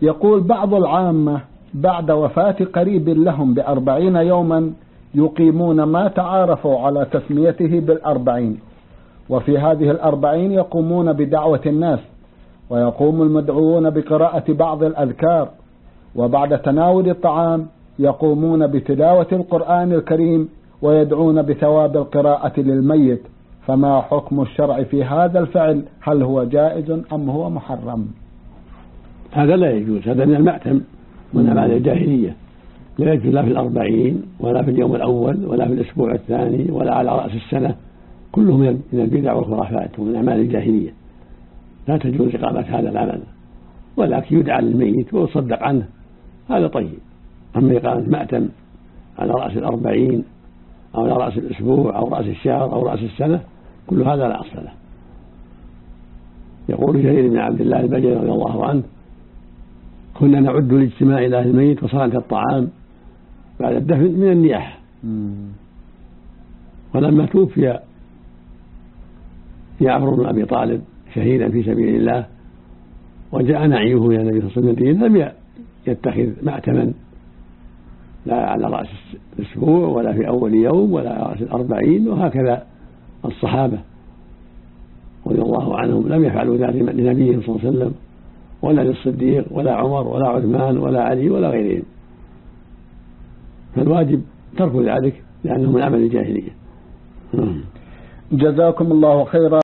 يقول بعض العامة بعد وفاة قريب لهم ب40 يوما يقيمون ما تعارفوا على تسميته بال40، وفي هذه ال40 يقومون بدعوة الناس، ويقوم المدعوون بقراءة بعض الأذكار، وبعد تناول الطعام يقومون بتلاوة القرآن الكريم ويدعون بثواب القراءة للميت، فما حكم الشرع في هذا الفعل؟ هل هو جائز أم هو محرم؟ هذا لا يجوز، هذا من المأتم من أعمال الجاهلية، لا يجوز لا في 40 ولا في اليوم الأول ولا في الأسبوع الثاني ولا على رأس السنة، كله من البدع والخرافات ومن أعمال الجاهلية، لا تجوز إقامة هذا العمل، ولكن يدعى للميت ويصدق عنه، هذا طيب. أما إقامة مأتم على رأس 40 أو على رأس الأسبوع أو رأس الشهر أو رأس السنة، كل هذا لا أصل له. يقول جرير بن عبد الله البجلي رضي الله عنه: كنا نعد الاجتماع إلى أهل الميت وصلاة الطعام بعد الدفن من النياحة. ولما توفي جعفر بن أبي طالب شهيدا في سبيل الله وجاء نعيه إلى النبي صلى الله عليه وسلم لم يتخذ مأتما لا على رأس الأسبوع ولا في أول يوم ولا على رأس 40، وهكذا الصحابة رضي الله عنهم لم يفعلوا ذلك لنبيهم صلى الله عليه وسلم ولا للصديق ولا عمر ولا عثمان ولا علي ولا غيرهم، فالواجب ترك ذلك لأنه من عمل الجاهلية. جزاكم الله خيرا.